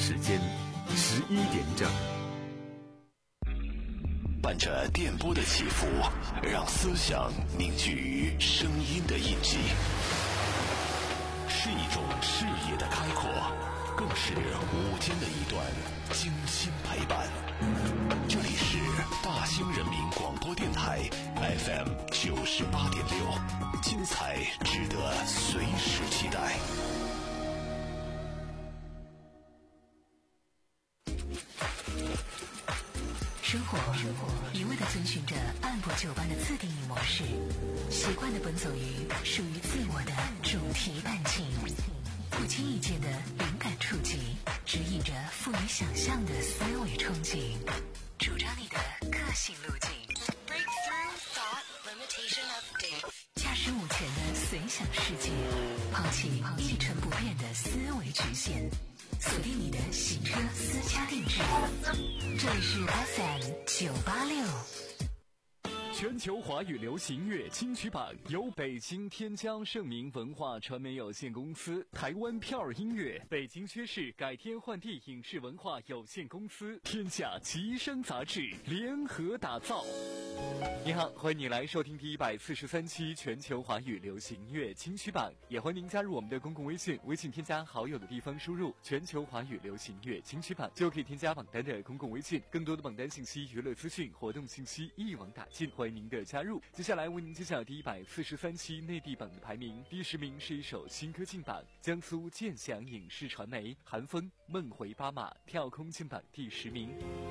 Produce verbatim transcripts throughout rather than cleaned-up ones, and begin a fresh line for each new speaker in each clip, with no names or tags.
时间十一点整。
伴着电波的起伏，让思想凝聚于声音的印记，是一种视野的开阔，更是午间的一段精心陪伴。这里是大兴人民广播电台 F M 九十八点六，精彩值得随时期待。
生活一味地遵循着按部就班的自定义模式，习惯地奔走于属于自我的主题弹琴，不经意间的灵感触及，指引着富于想象的思维憧憬，主张你的个性路径。Breakthrough thought limitation update。驾驶午前的随想世界，抛弃一成不变的思维局限，锁定你的洗车私家定制。这里是 F M 九八六。
全球华语流行乐金曲榜由北京天江盛明文化传媒有限公司、台湾票儿音乐、北京薛氏改天换地影视文化有限公司、天下吉声杂志联合打造。你好，欢迎你来收听第一百四十三期全球华语流行乐金曲榜，也欢迎您加入我们的公共微信，微信添加好友的地方输入全球华语流行乐金曲榜，就可以添加榜单的公共微信，更多的榜单信息、娱乐资讯、活动信息一网打尽，欢迎您的加入。接下来为您揭晓第一百四十三期内地榜的排名，第十名是一首新歌进榜，江苏建祥影视传媒韩风《梦回巴马》跳空进榜第十名。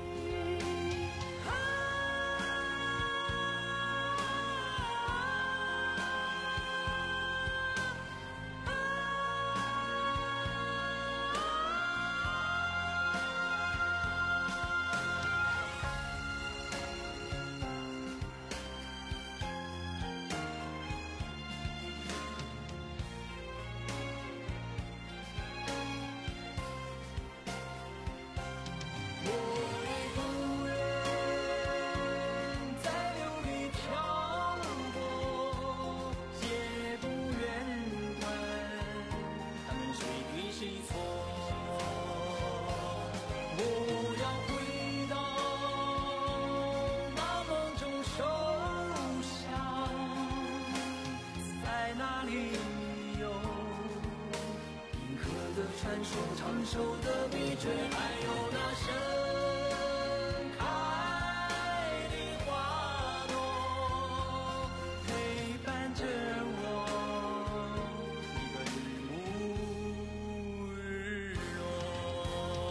传说长寿的秘诀，还有那盛开的花朵，陪伴着我一个日暮日落。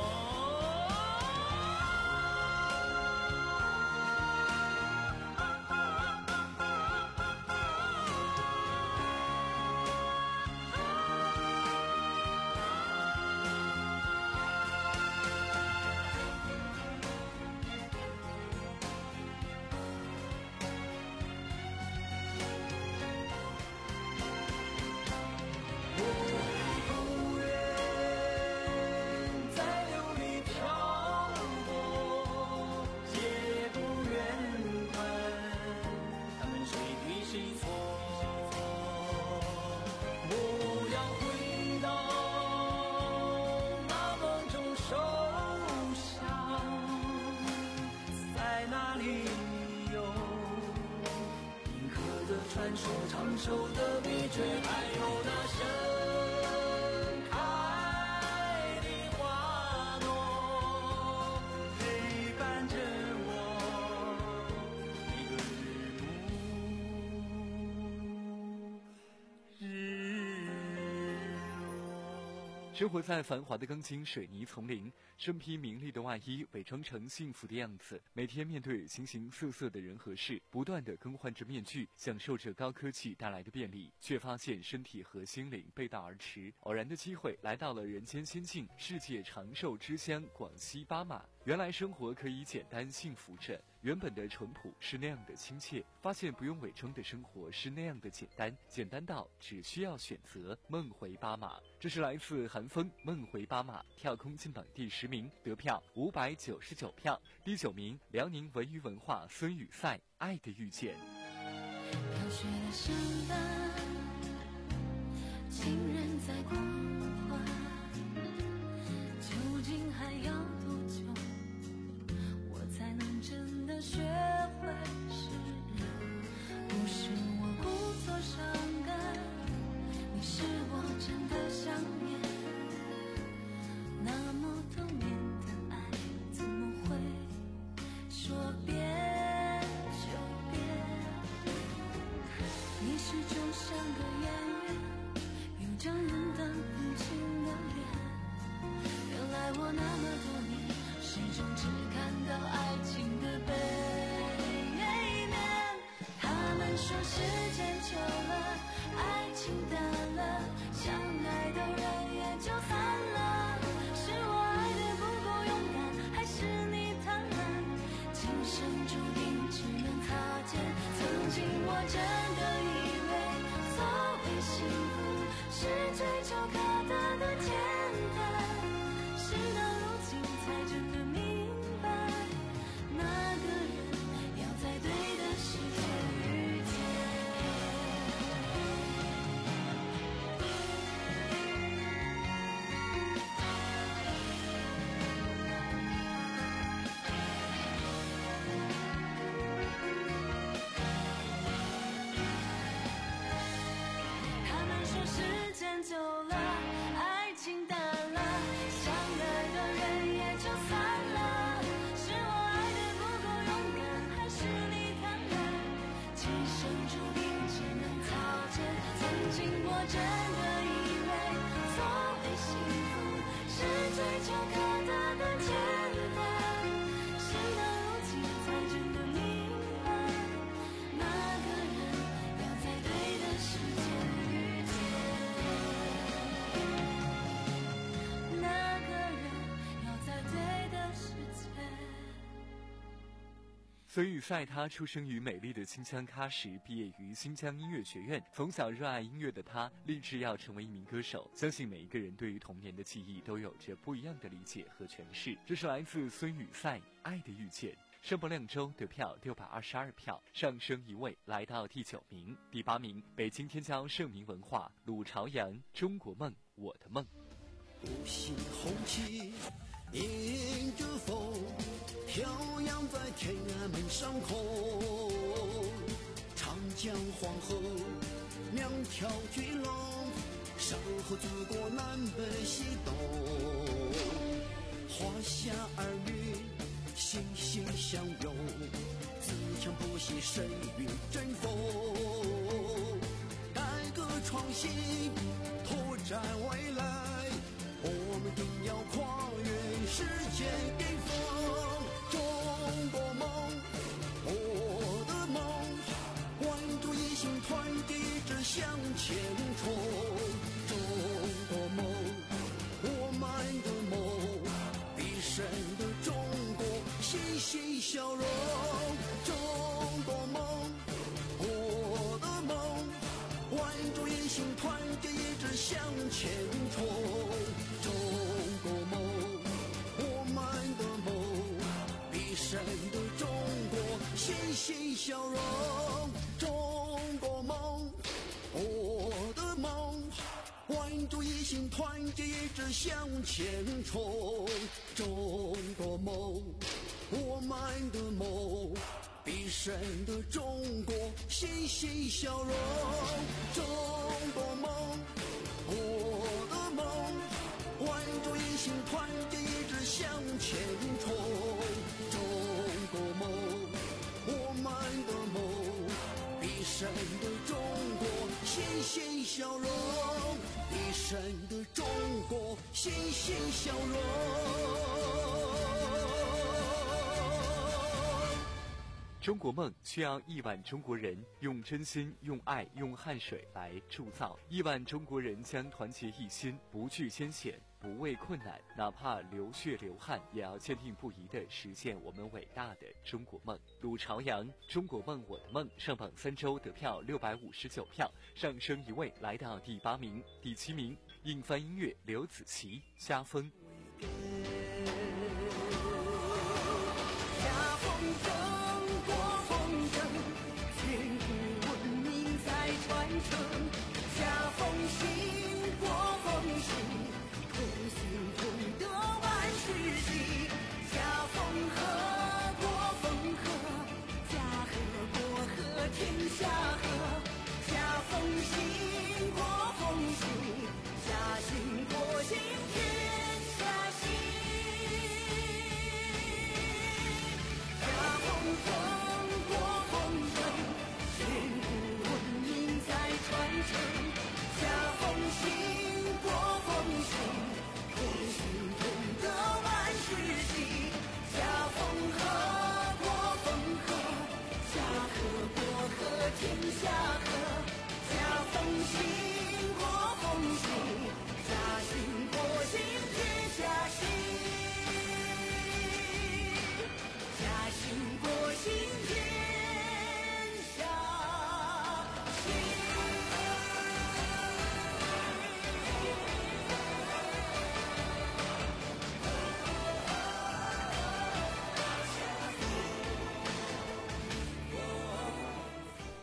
传说长寿的秘诀，还有那盛开的花朵，陪伴着我一个日暮日落。
生活在繁华的钢筋水泥丛林，身披名利的外衣，伪装成幸福的样子，每天面对形形色色的人和事，不断地更换着面具，享受着高科技带来的便利，却发现身体和心灵背道而驰。偶然的机会来到了人间仙境，世界长寿之乡广西巴马。原来生活可以简单幸福着，原本的淳朴是那样的亲切，发现不用伪装的生活是那样的简单，简单到只需要选择梦回巴马。这是来自韩风《梦回巴马》跳空进榜第十名，得票五百九十九票。第九名辽宁文娱文化孙雨赛《爱的遇见》。
飘雪的圣诞，情人在狂欢，就爱我那么多年，始终只看到爱情的背面。他们说时间久了，爱情淡了，相爱的人也就散了。是我爱的不够勇敢，还是你贪婪？今生注定只能擦肩。曾经我真的以为，所谓幸福是追求可得的简单，事到如今才真的明白，那个人要在对的时间遇见。他们说时间久了，爱情淡了，相爱的人也就散了。是我爱的不够勇敢，还是你贪婪？今生注定只能擦肩。曾经我真的以为，所谓幸福是追求可得的简单，事到如今才真的明白，那个人要在对的时间遇见，那个人要在对的时间。
孙雨赛，他出生于美丽的新疆喀什，毕业于新疆音乐学院。从小热爱音乐的他，立志要成为一名歌手。相信每一个人对于童年的记忆都有着不一样的理解和诠释。这是来自孙雨赛《爱的遇见》。上播两周得票六百二十二票，上升一位来到第九名。第八名，北京天骄盛名文化鲁朝阳《中国梦我的梦》。
五星红旗迎着风，飘扬在天安门上空。长江黄河两条巨龙，守护祖国南北西东。华夏儿女心心相拥，自强不息，谁与争锋？改革创新，拓展未来，我们定要跨越世界巅峰。中国梦，我的梦，关注一心，团结一致向前冲。中国梦，我们的梦，必胜的中国，欣欣笑容。中国梦，我的梦，关注一心，团结一致向前冲。中国梦，我们的梦，必胜的中国，欣欣笑容。中国梦，我的梦，关注一心，团结一致向前冲。中国梦，我们的梦，必胜的中国，欣欣笑容。中国梦，我的梦，关注一心，团结一致向前冲。中国梦，我们的梦，必胜的中国，欣欣笑容。必胜的中国，欣欣笑容。
中国梦需要亿万中国人用真心、用爱、用汗水来铸造。亿万中国人将团结一心，不惧艰险，不畏困难，哪怕流血流汗，也要坚定不移地实现我们伟大的中国梦。鲁朝阳《中国梦我的梦》上榜三周得票六百五十九票，上升一位来到第八名。第七名，硬翻音乐刘子琪《瞎风》。
下风筝，过风筝，千古文明在传承。下风行，过风行，同心同德万事兴。下风河，过风河，家和国和天下和。下风行，过风行，下行过行天下行。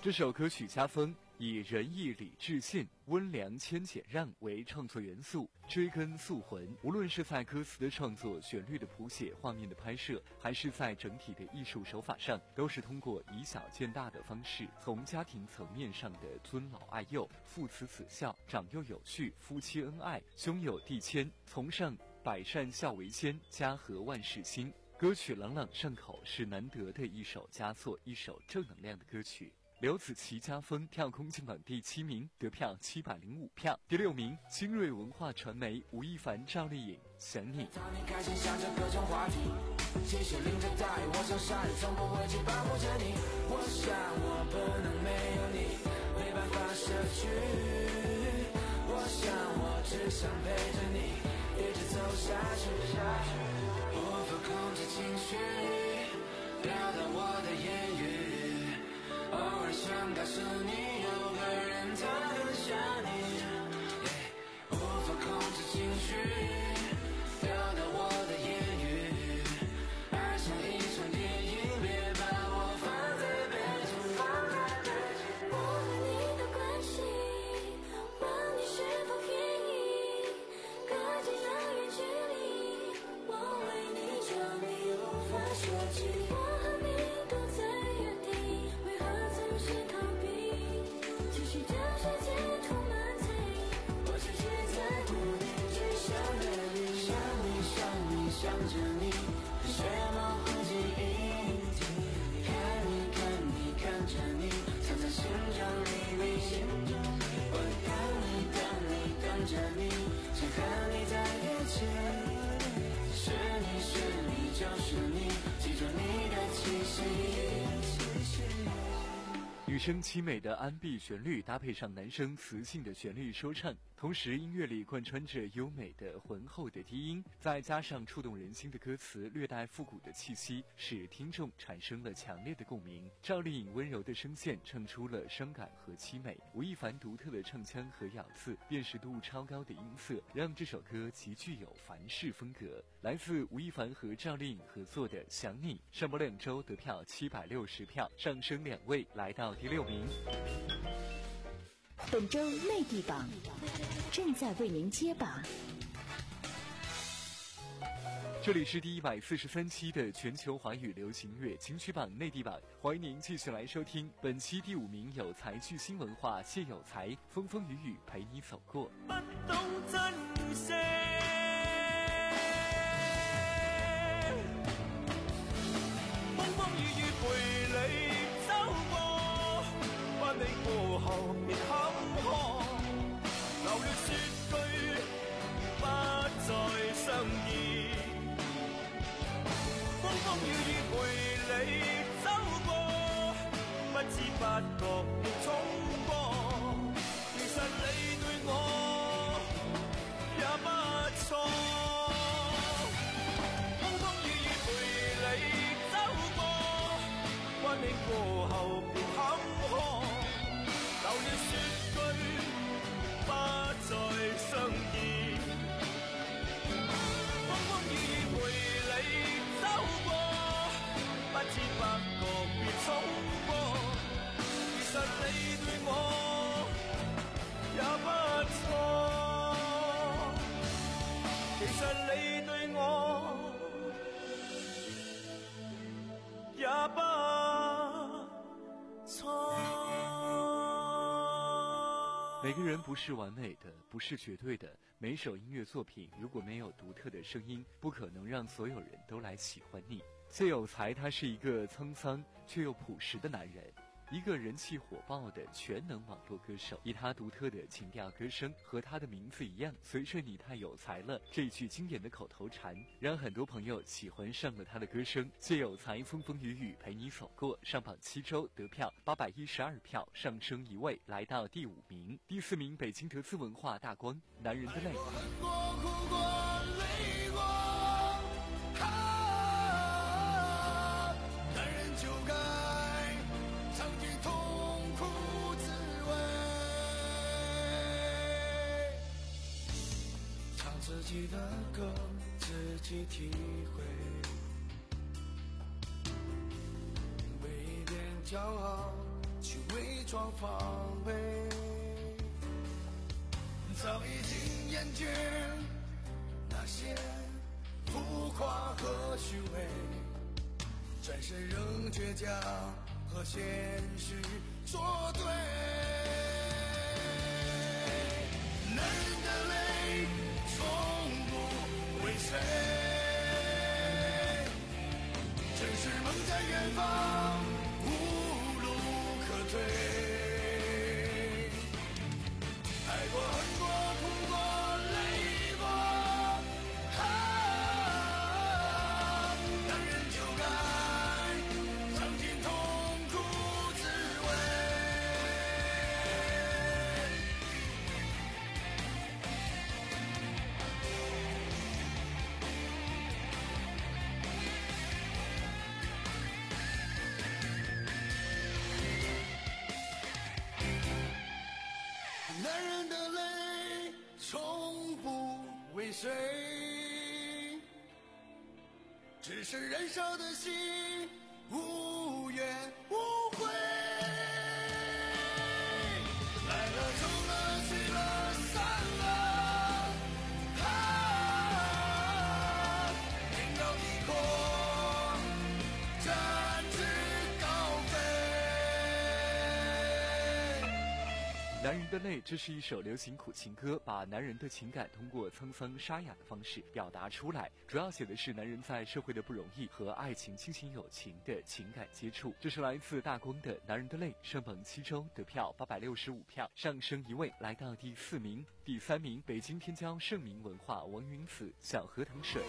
这首歌曲家风以仁义礼智信、温良谦俭让为创作元素，追根溯魂。无论是在歌词的创作、旋律的谱写、画面的拍摄，还是在整体的艺术手法上，都是通过以小见大的方式，从家庭层面上的尊老爱幼、父慈子孝、长幼有序、夫妻恩爱、兄友弟谦，从上百善孝为先，家和万事兴。歌曲朗朗上口，是难得的一首佳作，一首正能量的歌曲。刘子琪家风跳空进榜第七名，得票七百零五票。第六名，新锐文化传媒吴亦凡、赵丽颖，想你。
当你开心想着各种话题，继续淋着大雨，我想下雨从不会去保护着你。我想我不能没有你，没办法舍去。我想我只想陪着你，一直走下去。无法控制情绪，表达我的言语。偶尔想告诉你，有个人他很想你。无法控制情绪，表达我的言语。爱像一场电影，别把我放在背景，放在背景。
我和你的关系，问你是否便宜？隔着遥远距离，我为你着迷，无法舍弃。我和你都在原地，为何总是逃避？继续这世界充满猜疑，我只是在乎你，只想着你，
想你想你想着你，学模糊记忆。看你看你看着你，藏在心中秘密。我等你等你等着你，想和你在一起。是你是你就是你，记住你的气息。
女生凄美的安碧旋律搭配上男生磁性的旋律说唱，同时音乐里贯穿着优美的浑厚的低音，再加上触动人心的歌词，略带复古的气息，使听众产生了强烈的共鸣。赵丽颖温柔的声线唱出了伤感和凄美，吴亦凡独特的唱腔和咬字，辨识度超高的音色，让这首歌极具有凡式风格。来自吴亦凡和赵丽颖合作的《想你》，上播两周得票七百六十票，上升两位来到第六名。
本周内地榜正在为您揭榜。
这里是第一百四十三期的全球华语流行乐金曲榜内地榜，欢迎您继续来收听本期第五名有才巨星文化谢有才，风风雨雨陪你走过。
不懂珍惜，風風雨雨陪你走過，不理過後亦坎坷，流淚說句不再相見。風風雨雨陪你走過，不知不覺亦衝過，其實你對我也不錯。風風雨雨陪你走過，關你過後便坎坷，流淚說句不再相見。風風雨雨陪你走過，不知不覺別衝過，其實你對我也不錯，其實你對我也不錯。
每个人不是完美的，不是绝对的，每首音乐作品如果没有独特的声音，不可能让所有人都来喜欢你。谢有才他是一个沧桑却又朴实的男人，一个人气火爆的全能网络歌手，以他独特的情调歌声和他的名字一样，随着你太有才了这句经典的口头禅，让很多朋友喜欢上了他的歌声。谢有才风风雨雨陪你走过，上榜七周得票八百一十二票，上升一位来到第五名。第四名北京德资文化大光男人的泪。
恨过哭过累过啊，男人就该尝尽痛苦滋味，唱自己的歌自己体会，为一点骄傲去伪装装防备，早已经厌倦那些浮夸和虚伪，转身仍倔强和现实作对。男人的泪从不为谁，正是梦在远方无路可退。爱过恨过哭过累过，啊，男人就该尝尽痛苦滋味。男人的泪从不为谁，只是燃烧的心无怨无悔。来了走了去了散了，啊，天高地阔，展翅高飞。
男人的泪，这是一首流行苦情歌，把男人的情感通过沧桑沙哑的方式表达出来，主要写的是男人在社会的不容易和爱情、亲情、友情的情感接触。这是来自大光的《男人的泪》，上榜七周，得票八百六十五票，上升一位，来到第四名。第三名，北京天骄盛名文化王云子《小河淌水》。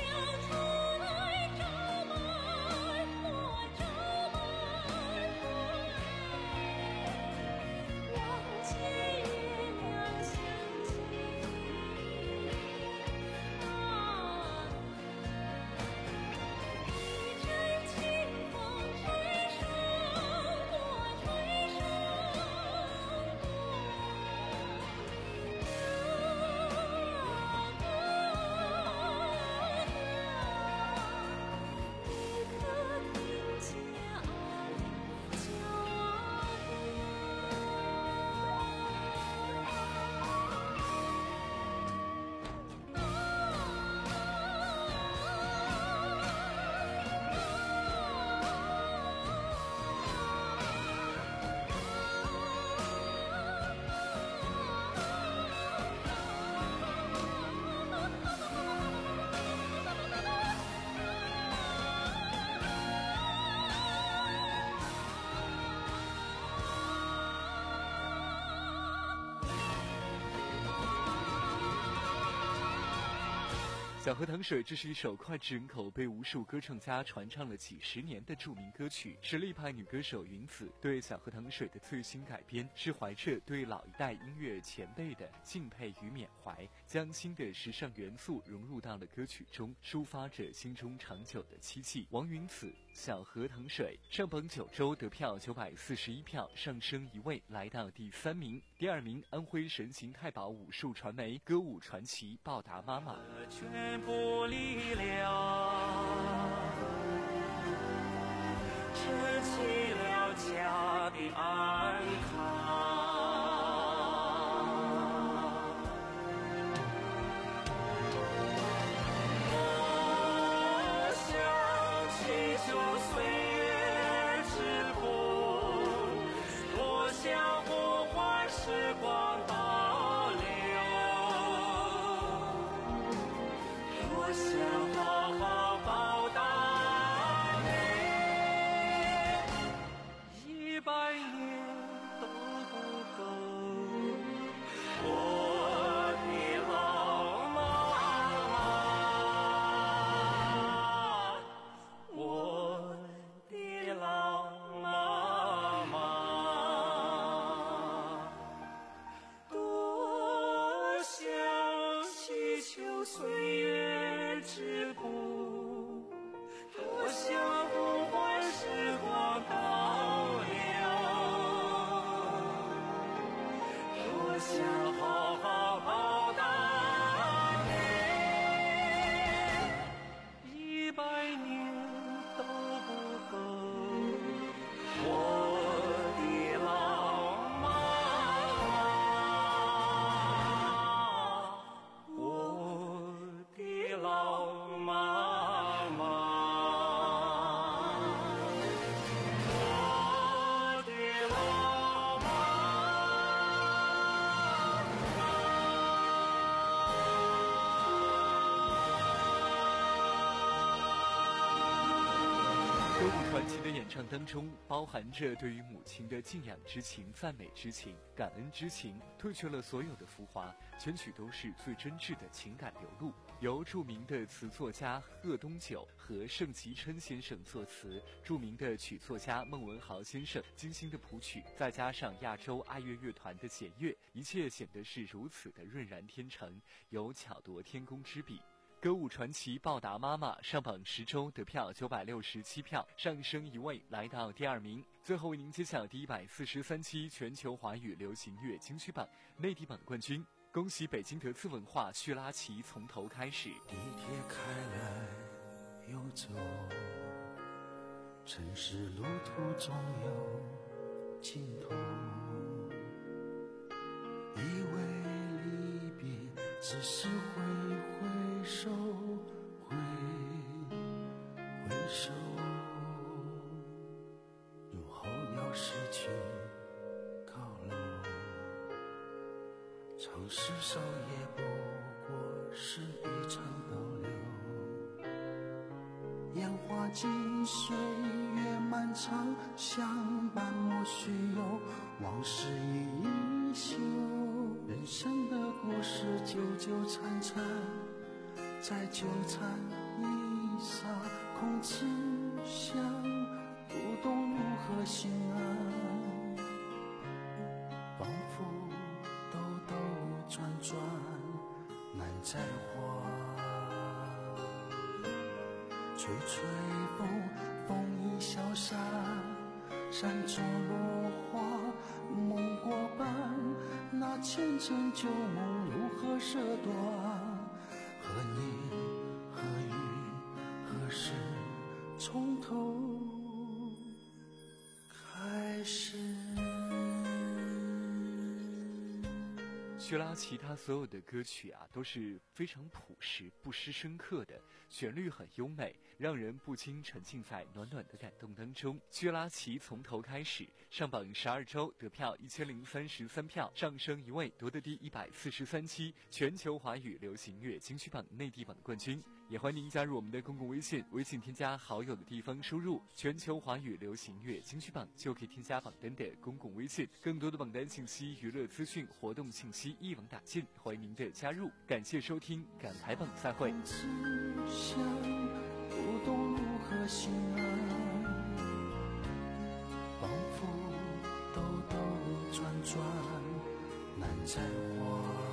小河淌水，这是一首脍炙人口、被无数歌唱家传唱了几十年的著名歌曲。实力派女歌手云子对小河淌水的最新改编，是怀着对老一代音乐前辈的敬佩与缅怀，将新的时尚元素融入到了歌曲中，抒发着心中长久的戚戚。王云子小河淌水上榜九周，得票九百四十一票，上升一位，来到第三名。第二名，安徽神行太保武术传媒歌舞传奇报答妈妈。
全部离了，撑起了家的安康。我想祈求岁月之苦，多想不换时光倒流。我想好好报答你，一百年都不够。我的老妈妈，我的老妈妈，多想祈求岁月之
歌舞传奇的演唱当中，包含着对于母亲的敬仰之情、赞美之情、感恩之情，褪去了所有的浮华，全曲都是最真挚的情感流露。由著名的词作家贺东九和盛其琛先生作词，著名的曲作家孟文豪先生精心的谱曲，再加上亚洲爱乐乐团的弦乐，一切显得是如此的浑然天成，有巧夺天工之笔。歌舞传奇报答妈妈上榜十周，得票九百六十七票，上升一位来到第二名。最后为您揭晓第一百四十三期全球华语流行乐金曲榜内地榜冠军，恭喜北京德资文化叙拉奇从头开始。
地铁开来又走，城市路途总有尽头，以为离别只是挥挥手，挥挥手，入后要失去高楼，尝试少也不过是一场逗留，烟花尽岁月漫长，相伴莫须有，往事一休，人生的故事纠纠缠缠，再纠缠一刹空知香，不懂如何心安，仿佛兜兜转转难再还，吹吹风，风已消散，山中落花梦过半，那前尘旧梦如何舍断？何年何月何时从头开始？
叙拉奇他所有的歌曲啊都是非常朴实不失深刻的，旋律很优美，让人不禁沉浸在暖暖的感动当中。叙拉奇从头开始上榜十二周，得票一千零三十三票，上升一位，夺得第一百四十三期全球华语流行乐金曲榜内地榜冠军。也欢迎您加入我们的公共微信，微信添加好友的地方输入全球华语流行乐金曲榜，就可以添加榜单的公共微信。更多的榜单信息、娱乐资讯、活动信息一网打尽，欢迎您的加入。感谢收听，赶排榜再会。
想不懂如何心安，仿佛兜兜转转难再还，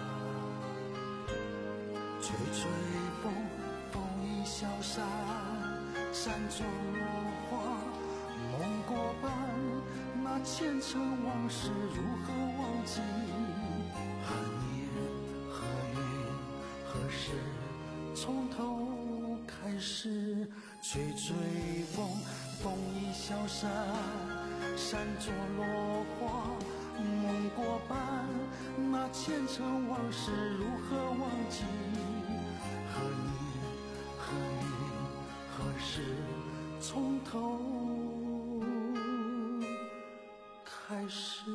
吹吹风，风已消散，山中落花梦过半，那前尘往事如何忘记？何年何月何时从头开始？吹吹风，风已消散，山中落花梦过半，那前尘往事如何忘记？何年何月何时从头开始？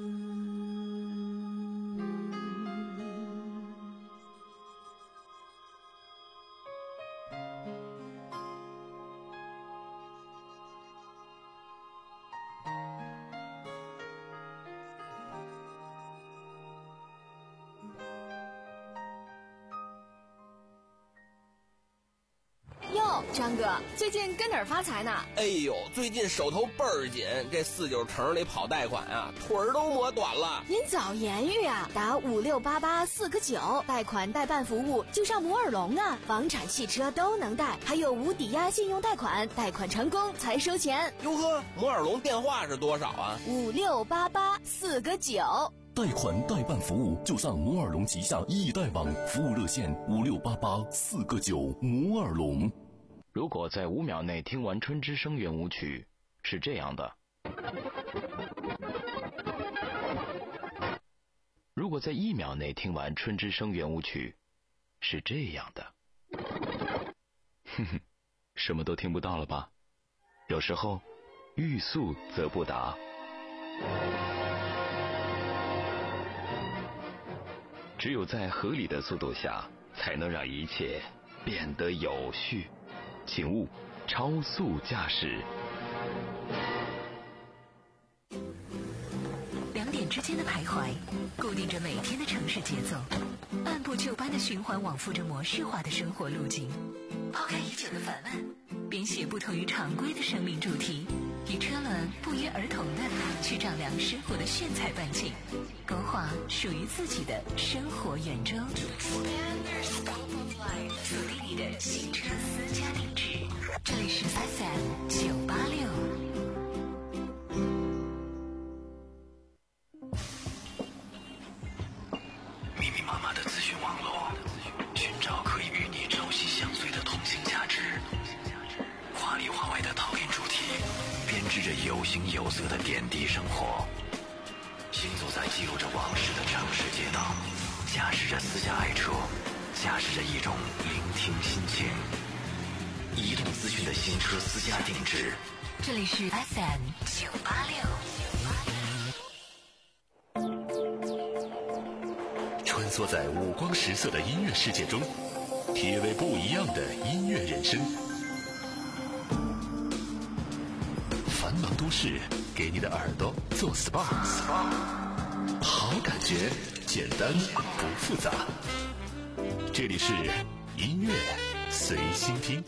张哥，最近跟哪儿发财呢？
哎呦，最近手头倍儿紧，这四九城里跑贷款啊，腿儿都磨短了。
您早言语啊，打五六八八四个九，贷款代办服务就上摩尔龙啊，房产、汽车都能贷，还有无抵押信用贷款，贷款成功才收钱。
哟呵，摩尔龙电话是多少啊？
五六八八四个九。
贷款代办服务就上摩尔龙旗下易贷网，服务热线五六八八四个九。摩尔龙。
如果在五秒内听完春之声圆舞曲，是这样的；如果在一秒内听完春之声圆舞曲，是这样的。哼哼，什么都听不到了吧？有时候，欲速则不达。只有在合理的速度下，才能让一切变得有序。请勿超速驾驶。
两点之间的徘徊，固定着每天的城市节奏，按部就班的循环往复着模式化的生活路径。抛开已久的烦闷，编写不同于常规的生命主题，与车轮不约而同的去丈量生活的炫彩半径，勾画属于自己的生活圆周。锁定你的新车私家定制，这里是 F M 九八六。
密密麻麻的资讯网络，寻找可以与你朝夕相随的同性价值。华里华外的讨论主题，编织着有形有色的点滴生活。行走在记录着往事的城市街道，驾驶着私家爱车，驾驶着一种聆听心情。移动资讯的新车私家定制，
这里是 F M 九八六。
穿梭在五光十色的音乐世界中，体味不一样的音乐人生。繁忙都市，给你的耳朵做 S P A， 好感觉，简单不复杂。这里是音乐随心听。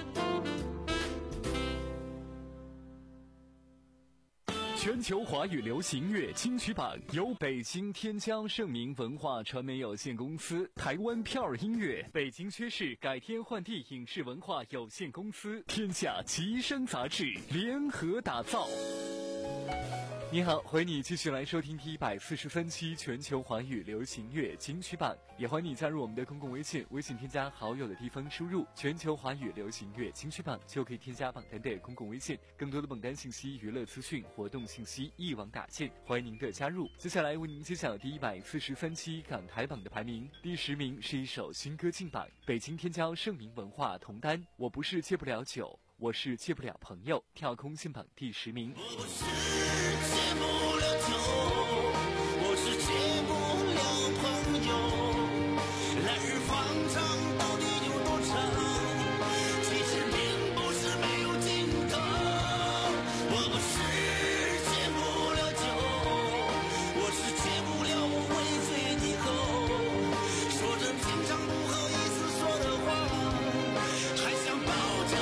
全球华语流行乐金曲榜由北京天江盛明文化传媒有限公司、台湾票儿音乐、北京薛氏改天换地影视文化有限公司、天下吉声杂志联合打造。你好，欢迎你继续来收听第一百四十三期全球华语流行乐金曲榜，也欢迎你加入我们的公共微信，微信添加好友的地方输入全球华语流行乐金曲榜，就可以添加榜单的公共微信，更多的榜单信息、娱乐资讯、活动信息一网打尽，欢迎您的加入。接下来为您揭晓第一百四十三期港台榜的排名，第十名是一首新歌进榜，北京天骄盛明文化同单，我不是戒不了酒，我是戒不了朋友，跳空进榜第十名。
我不是戒不了酒，我是戒不了朋友，来日方长到底有多长，其实并不是没有尽头。我不是戒不了酒，我是戒不了微醉以后说着平常不好意思说的话，还想抱着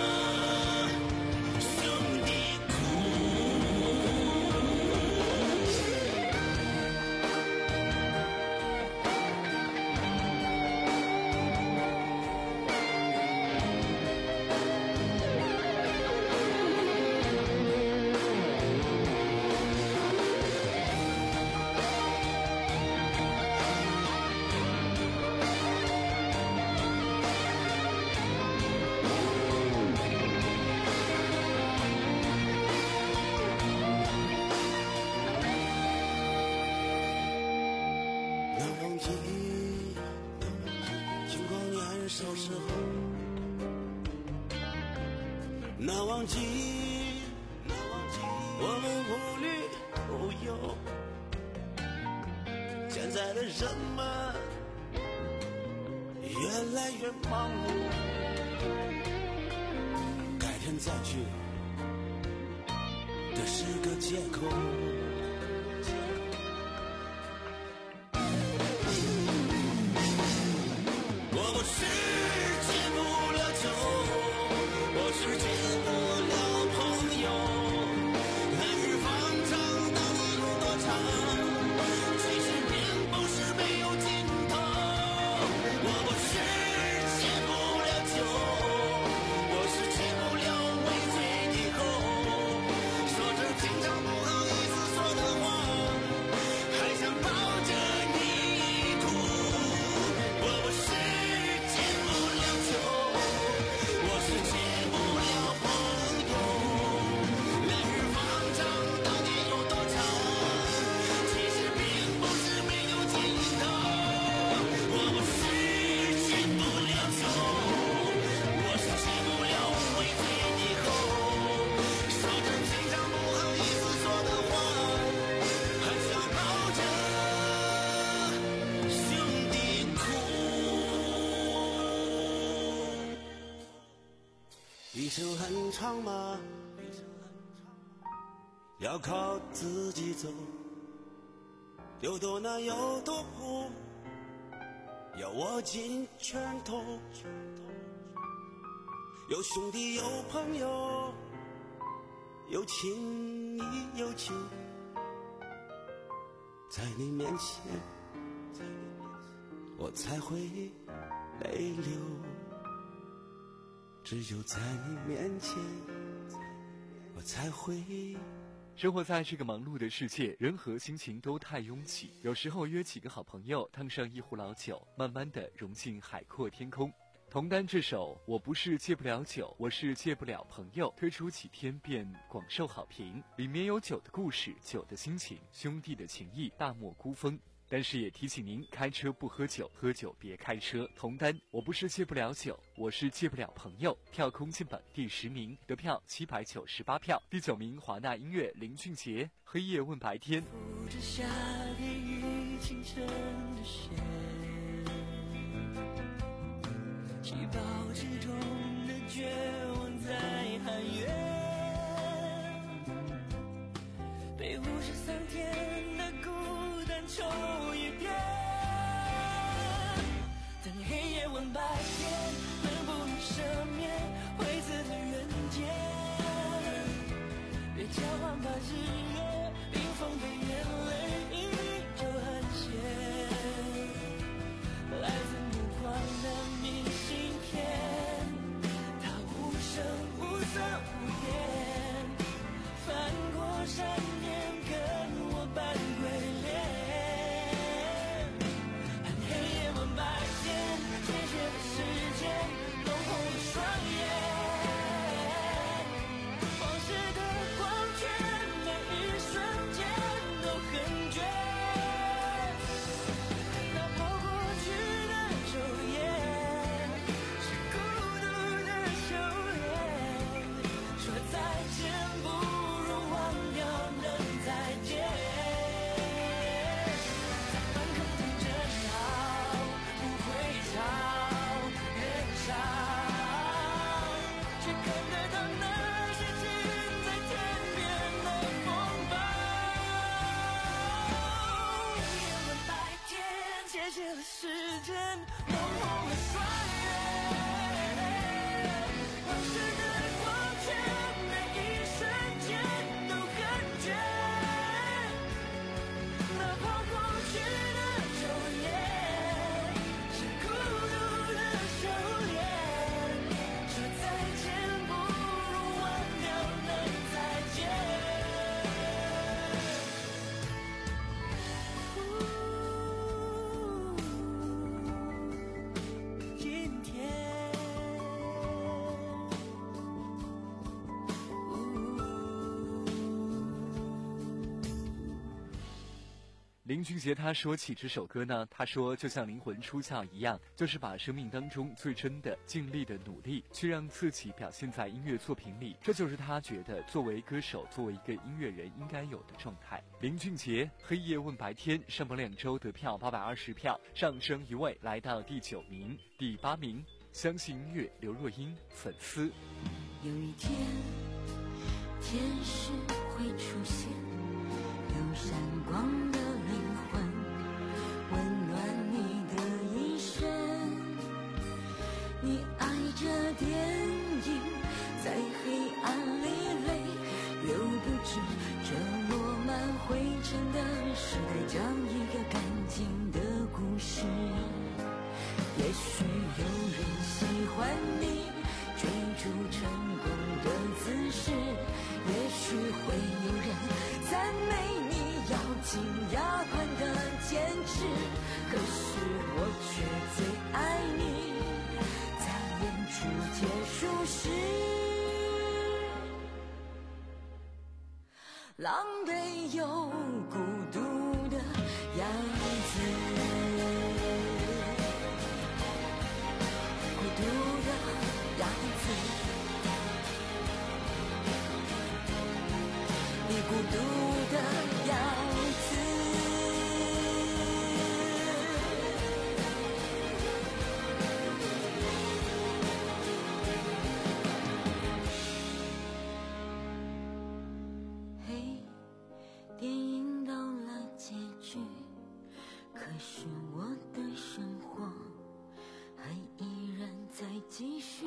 兄弟难忘记，难忘记，我们无虑无忧。现在的人们越来越忙碌，改天再聚，这是个借口。我不是戒不了酒，我是戒不了朋友，来日方长到底有多长，其实并不是没有尽头。我不是戒不了酒，我是戒不了微醉以后说着平常不好意思说
一生很长吗？要靠自己走，有多难有多苦，要握紧拳头。有兄弟有朋友，有情亦有情，在你面前我才会泪流，只有在你面前我才会。
生活在这个忙碌的世界，人和心情都太拥挤，有时候约几个好朋友，烫上一壶老酒，慢慢地融进海阔天空。童丹这首我不是戒不了酒，我是戒不了朋友，推出几天便广受好评。里面有酒的故事，酒的心情，兄弟的情谊，大漠孤峰。但是也提醒您，开车不喝酒，喝酒别开车。童丹我不是戒不了酒，我是戒不了朋友，跳空进榜第十名，得票七百九十八票。第九名华纳音乐林俊杰，黑夜问白天。
扶着下点雨清晨的雪，细胞之中的绝望在喊冤，被五十三天的孤单抽一遍，等黑夜问白天，能不能赦免灰色的人间，别交换把日月冰封的眼泪依旧很咸，来自目光的明信片，它无声无色无言，翻过山巅跟我扮鬼脸，恨黑夜问白天，谢谢的时间弄红了双眼，往事的光圈每一瞬间都很绝，那跑过去的昼夜是孤独的修炼，说再见不如忘掉能再见，在半空中争吵不会吵人少，却看得到那些近在天边的风暴，夜晚白天谢谢了时间弄红了双眼，往事的光圈每一瞬间都很绝，那跑过去的昼夜是孤独的修炼，说再见不如忘掉能再见，今天
林俊杰他说起这首歌呢，他说就像灵魂出窍一样，就是把生命当中最真的、尽力的努力，去让自己表现在音乐作品里，这就是他觉得作为歌手、作为一个音乐人应该有的状态。林俊杰《黑夜问白天》上榜两周得票八百二十票，上升一位来到第九名。第八名，相信音乐刘若英粉丝。
有一天，天使会出现，有闪光的灵魂，温暖你的一生。你爱着电影，在黑暗里泪流不止，这落满灰尘的时代，讲一个干净的故事。也许有人喜欢你追逐成功的姿势，也许会有人赞美你咬紧牙关的坚持，可是我却最爱你在演出结束时狼狈又孤独的样子，孤独的样子，你孤独的样子。 是我的生活还依然在继续，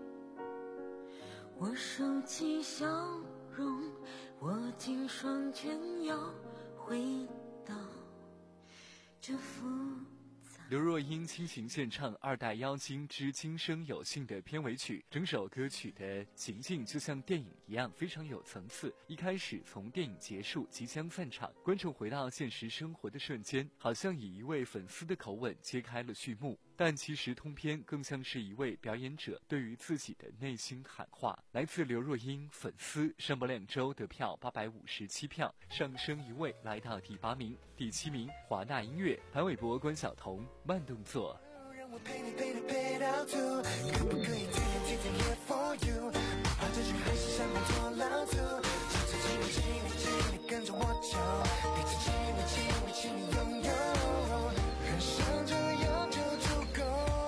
我收起笑容，握紧双拳，要回到这复
刘若英倾情献唱《二代妖精之今生有幸》的片尾曲，整首歌曲的情境就像电影一样，非常有层次。一开始从电影结束即将散场，观众回到现实生活的瞬间，好像以一位粉丝的口吻揭开了序幕，但其实通篇更像是一位表演者对于自己的内心喊话。来自刘若英粉丝，上播两周得票八百五十七票，上升一位来到第八名。第七名华纳音乐，潘玮柏、关晓彤，慢动作。
让我陪你陪你陪到吐，可不可以天天天天 here for you？ 不怕这句还是想当做老土，想着请你请你请你跟着我走，别请请你请你请你拥有，人生这样就足够。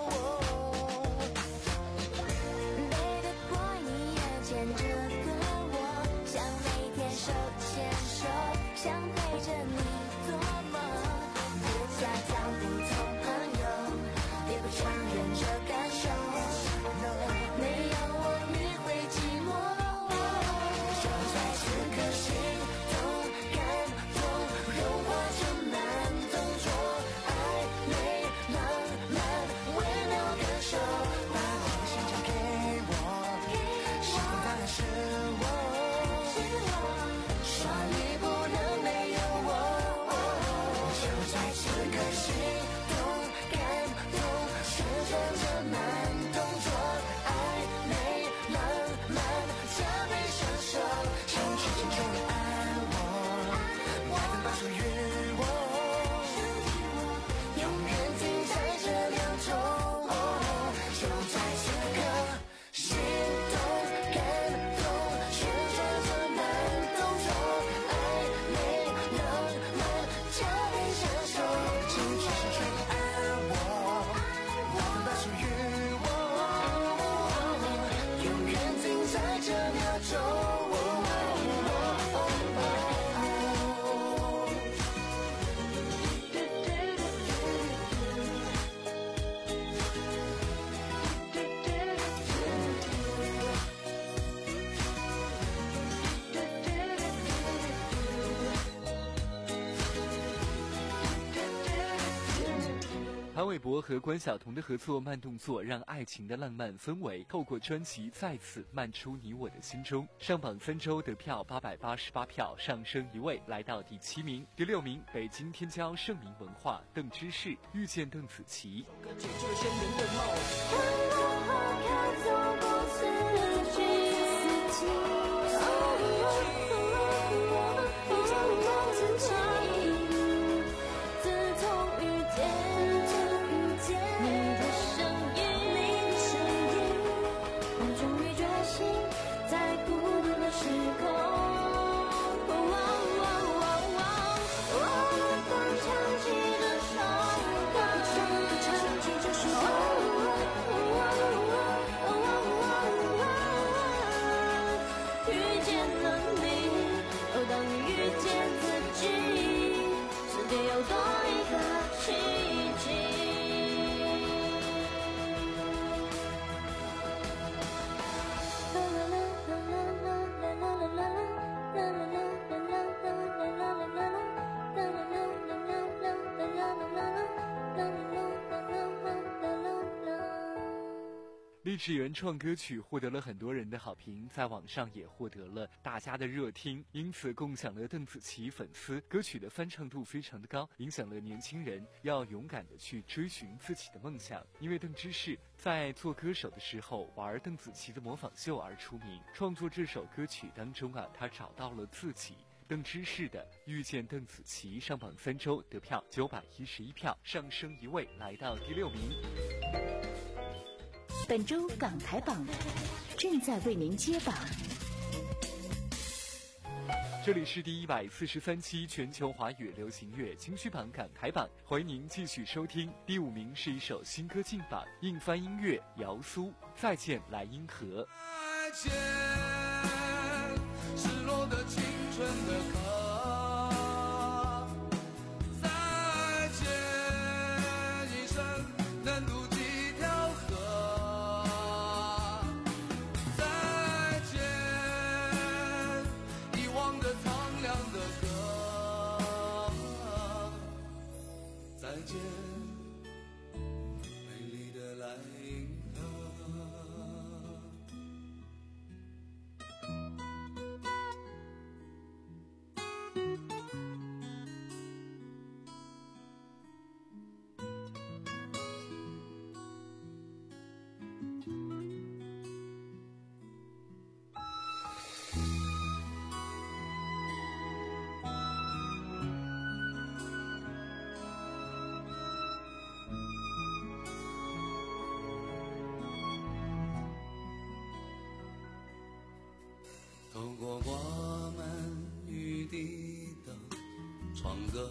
背得过你也牵着个我，想每天手牵手，想陪着你做梦，别再讲不同朋友，别不承认这感受，没有我你会寂寞，就在此刻心动感动融化成慢动作，暧昧浪漫微妙感受，把你的心交给我，喜欢当然是我，说你不能没有我，就在此刻心动感动旋转着慢动作，暧昧浪漫加倍享受，想全心全意爱我，百分百属于我，永远停在这秒钟，就在此刻心动感动旋转着慢动作，暧昧浪漫加倍享受，请全心全意爱我，百分百属于我，永远停在这秒钟。
潘玮柏和关晓彤的合作慢动作，让爱情的浪漫氛围透过专辑再次漫出你我的心中。上榜三周得票八百八十八票，上升一位来到第七名。第六名北京天骄盛名文化，邓芝士遇见邓紫棋。励志原创歌曲获得了很多人的好评，在网上也获得了大家的热听，因此共享了邓紫棋粉丝。歌曲的翻唱度非常的高，影响了年轻人要勇敢的去追寻自己的梦想。因为邓芝士在做歌手的时候玩邓紫棋的模仿秀而出名，创作这首歌曲当中啊，他找到了自己。邓芝士的《遇见邓紫棋》上榜三周得票九百一十一票，上升一位来到第六名。
本周港台榜正在为您揭榜。
这里是第一百四十三期全球华语流行乐金曲榜港台榜，欢迎您继续收听。第五名是一首新歌进榜，硬翻音乐姚苏，再见莱茵河。
再见，失落的青春的歌。再见， 过挂满雨滴的窗格，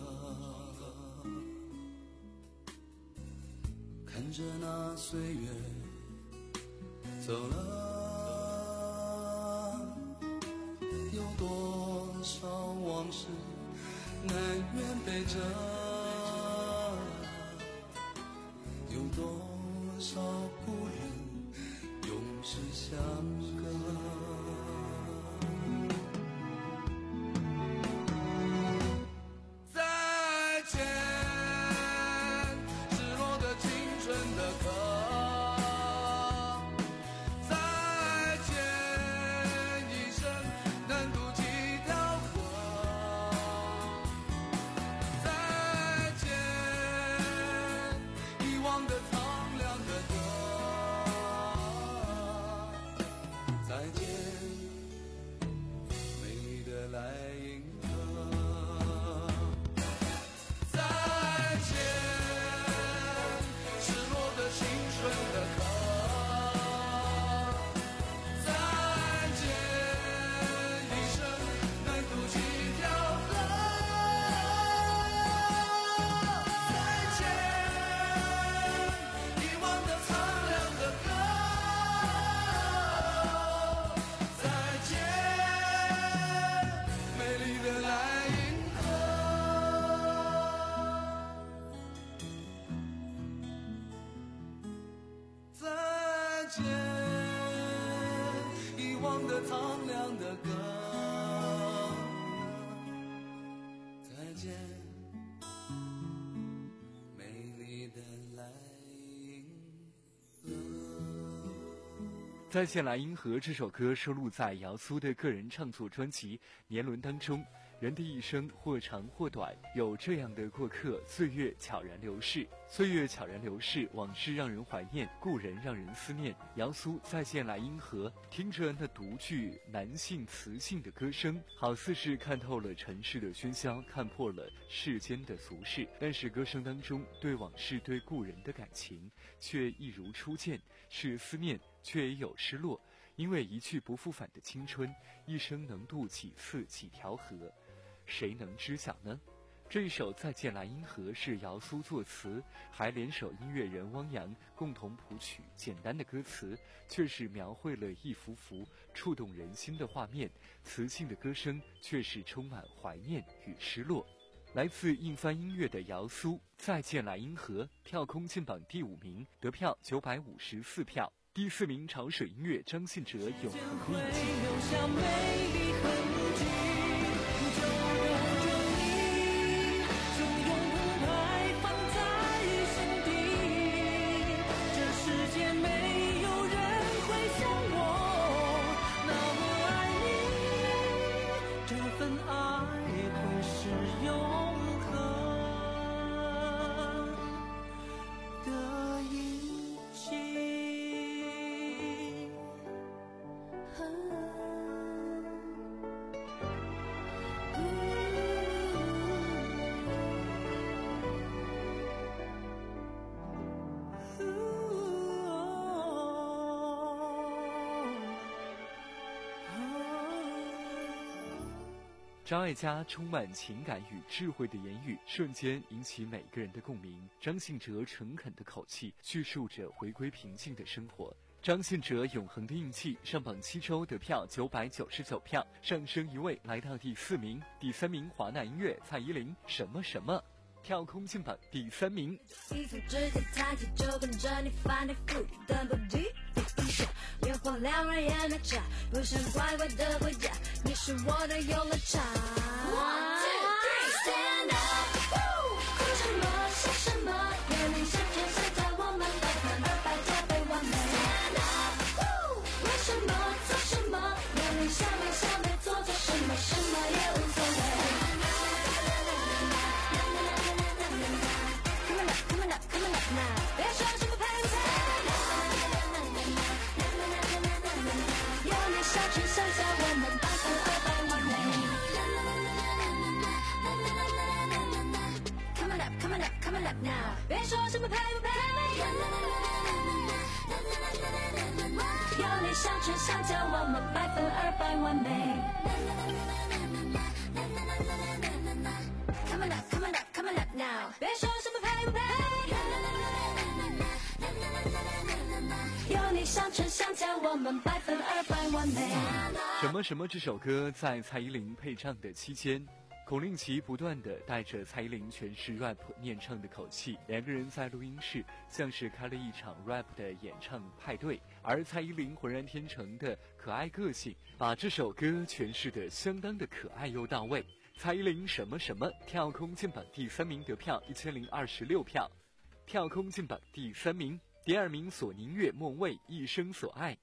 看着那岁月走了，有多少往事难愿背着，有多少故人永世相隔。再见，失落的青春的歌。再见，一生能渡几条河。再见，遗忘的苍凉的歌。再见，美丽的来迎客。再见，失落的青春的歌。再见，一生能渡几条河。再见，遗忘的苍凉的歌。再见，美丽的来迎客。再见，遗忘的苍凉的歌。再见，美丽的来迎客。
再见来银河这首歌收录在姚苏的个人创作专辑《年轮》当中。人的一生或长或短，有这样的过客，岁月悄然流逝。岁月悄然流逝，往事让人怀念，故人让人思念。姚苏再见来银河，听着那独具男性磁性的歌声，好似是看透了尘世的喧嚣，看破了世间的俗事，但是歌声当中对往事对故人的感情却一如初见，是思念却也有失落。因为一去不复返的青春，一生能渡几次几条河，谁能知晓呢？这一首《再见来银河》是姚苏作词，还联手音乐人汪洋共同谱曲。简单的歌词，却是描绘了一幅幅触动人心的画面；磁性的歌声，却是充满怀念与失落。来自硬翻音乐的姚苏《再见来银河》跳空进榜第五名，得票九百五十四票。第四名潮水音乐张信哲《永恒的印记》。
留下美丽痕迹，就留着你，就永不排放在心底。这世界没有人会像我那么爱你，这份爱会是永恒的印记。
张艾嘉充满情感与智慧的言语，瞬间引起每个人的共鸣。张信哲诚恳的口气，叙述着回归平静的生活。张信哲《永恒的印记》上榜七周，得票九百九十九票，上升一位来到第四名。第三名华纳音乐蔡依林《什么什么》。跳空进榜第三名。
一从指尖抬起就跟着你翻来覆去的不羁地一下，月光两人也没差，不像乖乖的回家，你是我的游乐场。One two three stand up， 哭什么笑什么，年龄像天谁叫我们百分二百加倍完美。Stand up， 为什么做什么，年龄像没像没做做什么，什么也无所谓。别说什么配不配，有你下去剩下我们百分二百完美。Come on up, come on up, come on up now。别说什么配不配，有你小城乡叫我们百分二百完美。Come on up, come on up, come on up now， 别说什么配不配，有你小城乡叫我们百分二百完美。
什么什么这首歌在蔡依林配唱的期间，孔令奇不断地带着蔡依林诠释 rap 念唱的口气，两个人在录音室像是开了一场 rap 的演唱派对，而蔡依林浑然天成的可爱个性，把这首歌诠释得相当的可爱又到位。蔡依林什么什么跳空进榜第三名，得票一千零二十六票，跳空进榜第三名。第二名索宁月莫蔚一生所爱。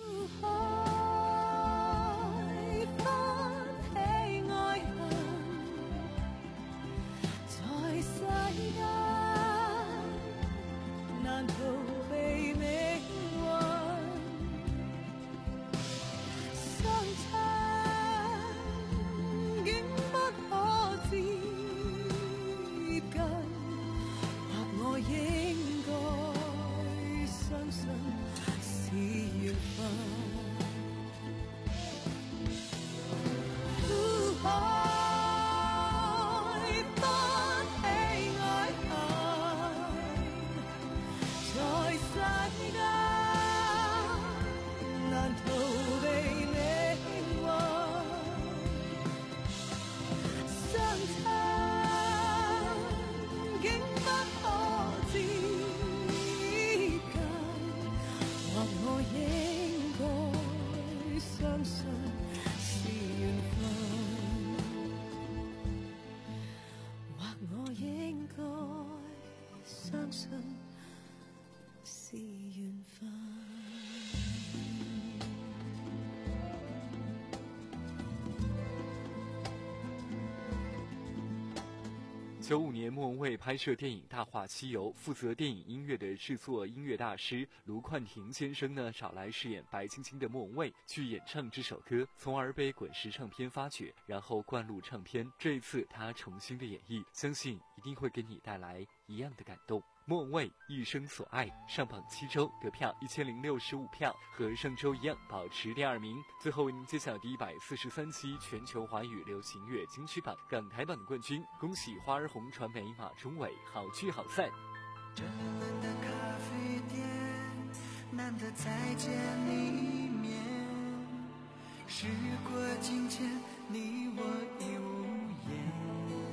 九五年，莫文蔚拍摄电影《大话西游》，负责电影音乐的制作音乐大师卢冠廷先生呢，找来饰演白晶晶的莫文蔚去演唱这首歌，从而被滚石唱片发掘，然后灌录唱片。这一次他重新的演绎，相信一定会给你带来一样的感动。莫文蔚一生所爱上榜七周，得票一千零六十五票，和上周一样保持第二名。最后为您揭晓第一百四十三期全球华语流行乐金曲榜港台榜的冠军，恭喜花儿红传媒马中伟，好聚好散。
这冷的咖啡店，难得再见你一面，时过境迁，你我已无言。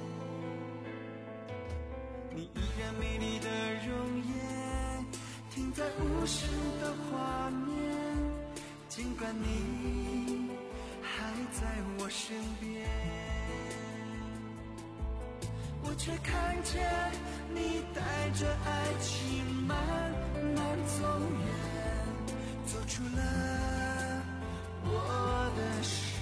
你依然美丽的容颜，停在无数的画面，尽管你还在我身边，我却看见你带着爱情慢慢走远，走出了我的世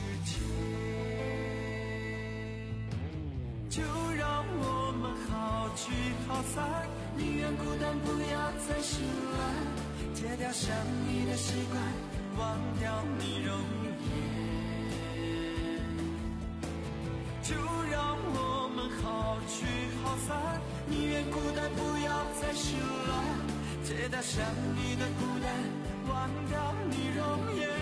界。就让我们好聚好散，宁愿孤单不要再失乱，戒掉想你的习惯，忘掉你容颜。就让我们好聚好散，宁愿孤单不要再失乱，戒掉想你的孤单，忘掉你容颜。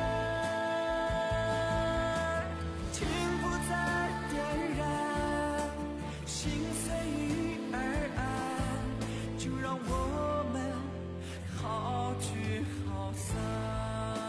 情不再点燃，心随遇而安，就让我们好聚好散。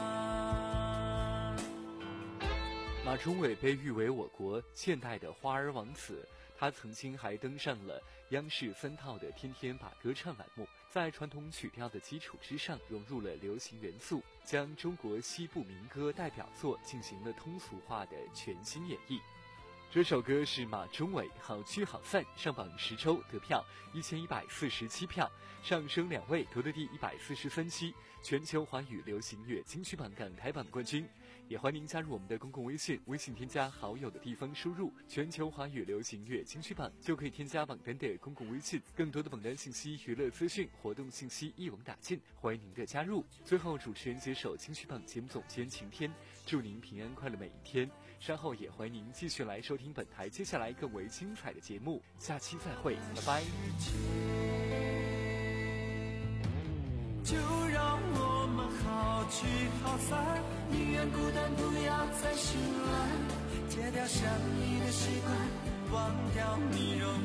马中伟被誉为我国现代的花儿王子，他曾经还登上了央视三套的《天天把歌唱》栏目，在传统曲调的基础之上融入了流行元素，将中国西部民歌代表作进行了通俗化的全新演绎。这首歌是马中伟好聚好散上榜十周，得票一千一百四十七票，上升两位，夺得第一百四十三期全球华语流行乐金曲榜港台榜冠军。也欢迎您加入我们的公共微信，微信添加好友的地方输入全球华语流行乐金曲榜，就可以添加榜单的公共微信，更多的榜单信息、娱乐资讯、活动信息一网打尽，欢迎您的加入。最后，主持人接手金曲榜节目总监晴天，祝您平安快乐每一天。稍后也欢迎您继续来收听本台接下来更为精彩的节目，下期再会，拜拜。
就让我们好好聚好散，宁愿孤单不要再心乱，戒掉想你的习惯，忘掉你容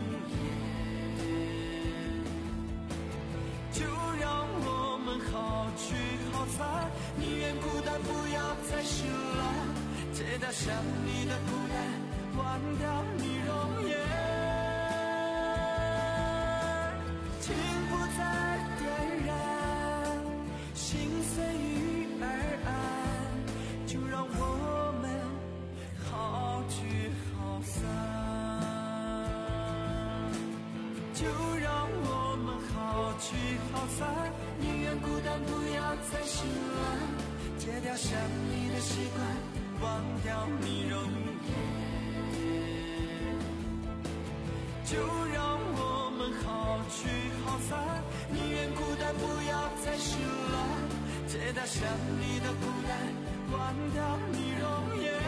颜，就让我们好聚好散，宁愿孤单不要再心乱，戒掉想你的孤单，忘掉你容颜，情不再点燃，心随遇而安，就让我们好聚好散，就让我们好聚好散，宁愿孤单不要再心乱，戒掉想你的习惯，忘掉你容颜，就让我们好聚好散，宁愿孤单不要再心乱，戒掉想你的孤单，忘掉你容颜，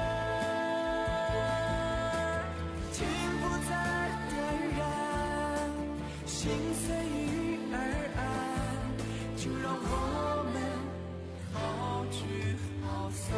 情不再点燃，心随遇而安，就让我们好聚好散，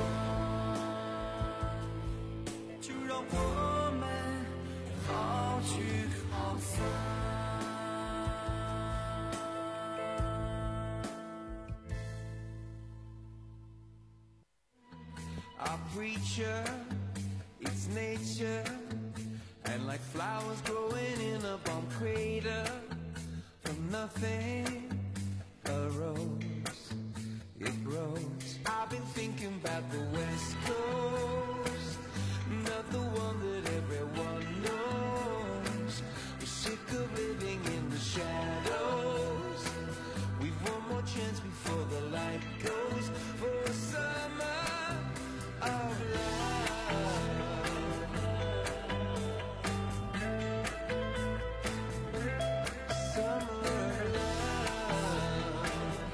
就让我们好聚好散。Our preacher, it's nature, and like flowers growing in a bomb crater, from nothing arose, it grows. I've been thinking about the West Coast, not the one that everyone knows. We're sick of living in the shadows. We've one more chance before the light goes, for a summer of love. Summer of love.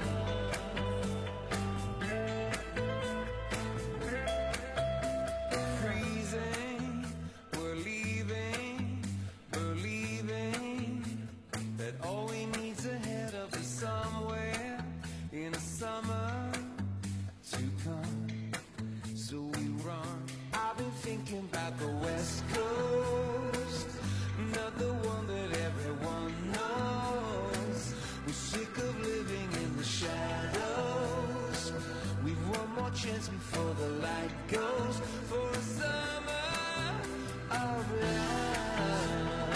Freezing, we're leaving, believing that all we need's ahead of us somewhere in a summer to come. So we run. I've been thinking about the West Coast, not the one that everyone knows. We're sick of living in the shadows. We've one more chance before the light goes, for a summer of love.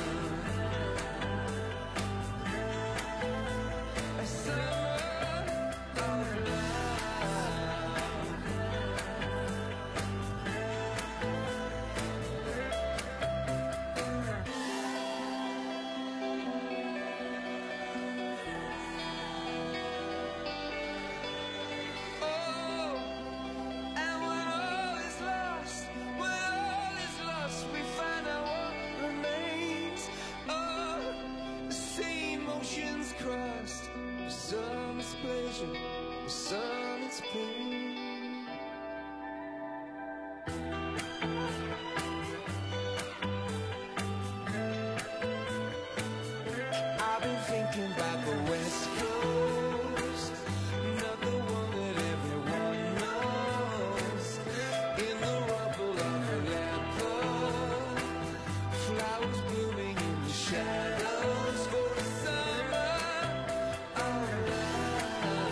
A summer of love. Some is pleasure, some is pain. I've been thinking about the West Coast, not the one that everyone knows. In the rubble of a lamp, flowers blooming in the shadows, for a summer of love.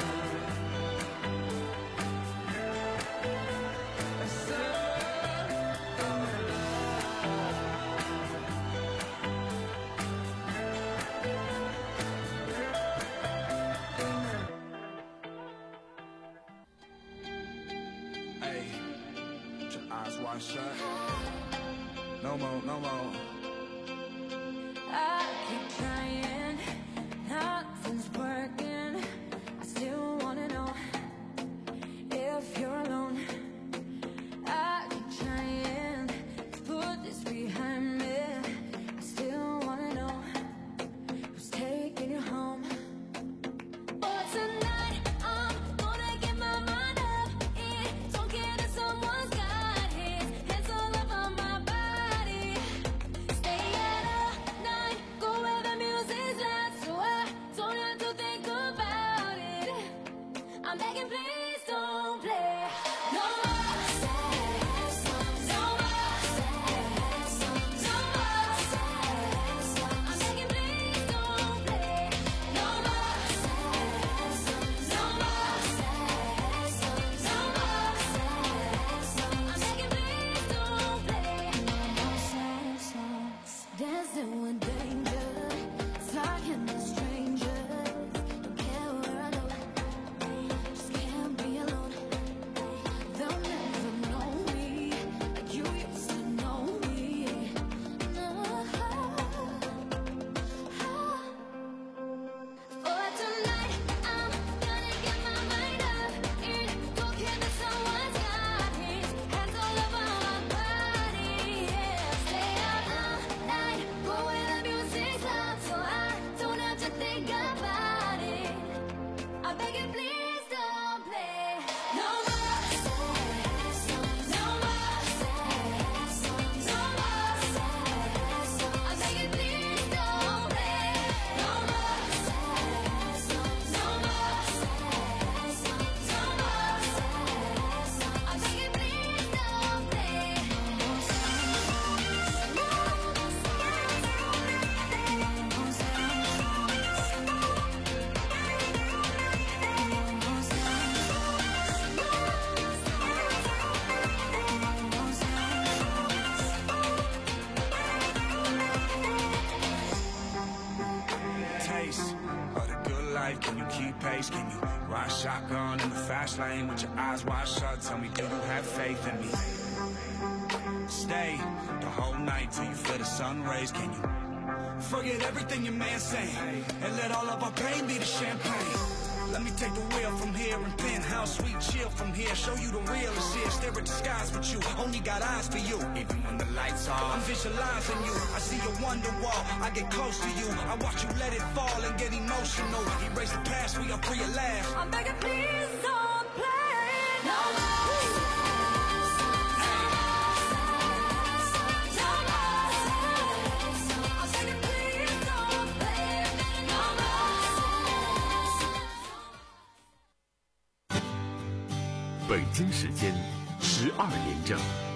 A summer of love. Hey, put your eyes wide shut. No more, no more.
I keep trying, nothing's working. I still wanna know if you're alone. I keep trying to put this behind me. I still wanna know who's taking you home. But tonight I'm gonna get my mind up. It don't care that someone's got his hands all over my body.
speed pace? Can you ride shotgun in the fast lane with your eyes wide shut? Tell me, do you have faith in me? Stay the whole night till you feel the sun rays. Can you forget everything your man saying and let all of our pain be the champagne? Let me take the wheel from here and penthouse sweet chill from here. Show you the real is here. Stare at the skies with you. Only got eyes for you. Even when the lights are, I'm visualizing you. I see your wonder wall. I get close to you. I watch you let it fall and get emotional. Erase the past. We are free at last.
I'm begging, please don't play no more.
北京时间十二点整。